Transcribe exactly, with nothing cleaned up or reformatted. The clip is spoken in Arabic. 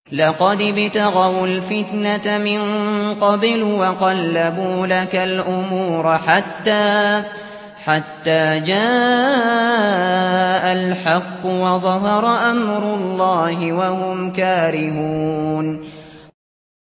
لقد ابتغوا الفتنة من قبل وقلبوا لك الأمور حتى حتى جاء الحق وظهر أمر الله وهم كارهون